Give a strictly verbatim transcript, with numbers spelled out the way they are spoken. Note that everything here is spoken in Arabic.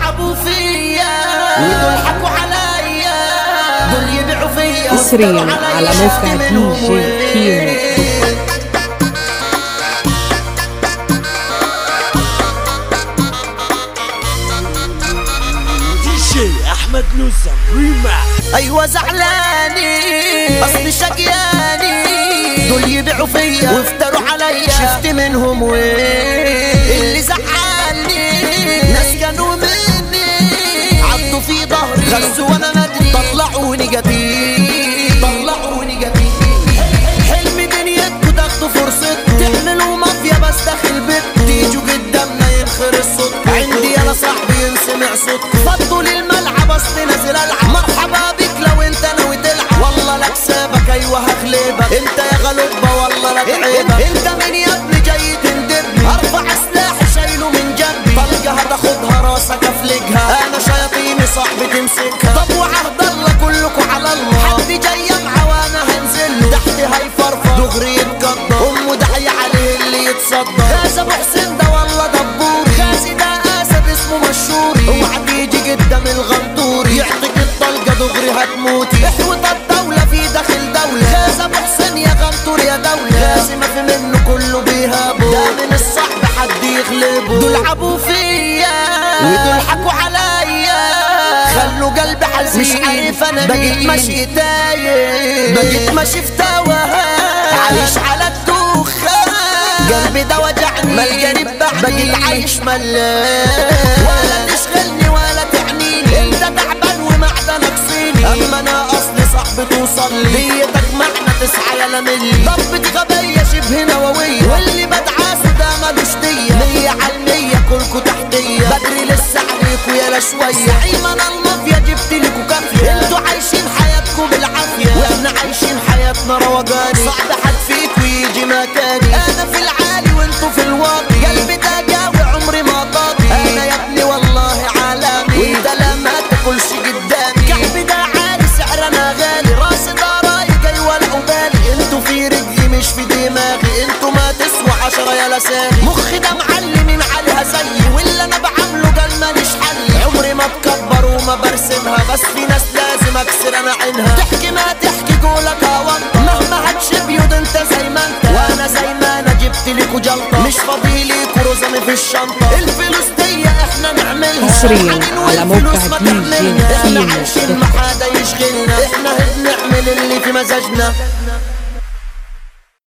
لعبوا فيا ودول حكوا عليا، دول يبيعوا فيا حصريا على موقع دي جي كيمو. احمد نوزة ريماكس. ايوه زعلاني اصلي شقياني، دول يبيعوا فيا وافتروا عليا، شفت منهم وين اللي زعلني، ناس كانوا مني عضوا في ظهري غزوا وانا مدري، طلعوني جديد طلعوني جديد. حلم دنيتكوا تاخدوا فرصتكوا، تعملوا مافيا بس داخل بيتكوا، تيجوا قدامنا ينخرس صوتكوا، عندي انا صاحبي ينسمع صوتكوا، فضوا للملعب اصلي نازل العب، مرحبا بك لو انت ناوي تلعب، والله لا كسبك ايوه هغلبك، انت يا غلوبة والله لا تعيبك، انت مين يا ابني جاي تندبني، ارفع سلاحي شايله من جنبي، طلقة هتاخدها راسك افلقها، انا شياطيني صاحبي تمسكها، طب وعهد الله كلكوا على الله، حد جاي معاه وانا هنزله، تحتي هيفرفر دغري يتقدر، امه داعية عليه اللي يتصدر، غازي ابو حسين ده والله دبوري، غازي ده اسد اسمه مشهوري، اوعى تيجي قدام الغنطوري، يعطيك الطلقة دغري هتموتي، احوط الدولة في داخل دولة، غازي ابو حسين يا غنطور يا دولة، غازي ما في منه كله بيهابه، ده من الصعب حد يغلبه، دول عبوا فيا ودول حكوا عليا، خلوا قلبي حزين، مش عارف انا بقيت ماشي تايه، بقيت ماشي في توهان، عايش على الدوخة، قلبي ده وجعني ملقاني ببعدي، بقيت عايش ملان، ولا تشغلني ولا تعنيني، انت تعبان ومعدنك صيني، اما انا اصلي صاحبي توصل لي، نيتك معنى تسعى يلا ملي، ضربتي غبية شبه نووية، واللي بدعاسه ده مالوش دية، مية عالمية كلكوا تحتية، بدري لسه عليكوا يالا شوية، عيمنا المافيا جبت لكوا كافية، انتوا عايشين حياتكوا بالعافية، واحنا عايشين حياتنا روجاني، صعب حد فيكوا يجي مكاني، انا في العالي وانتوا في الواطي، قلبي ده جاوي عمري ما طاطي، انا يا ابني والله عالمي، وانت لما تاكلش قدامي، كعبي ده عالي سعر انا غالي، راسي ده رايق ايوه العبالي، انتوا في رجلي مش في دماغي، انتوا ما تسوى عشرة يا لساني، مخي ده معلمين عليها زيي، واللي انا بعمله قال ماليش حل، عمري ما بكبر وما برسمها، بس في ناس لازم اكسر انا عينها، تحكي ما تحكي قولك هوانطة، مهما هتشبيض انت زي ما انت، وانا زي ما انا جبت ليكوا جلطة، مش فاضي ليكوا رزمي في الشنطة، الفلوس دي احنا نعملها، حصريا على موقع دي جي احنا كيمو. عايشين ما حدا يشغلنا، احنا بنعمل اللي في مزاجنا.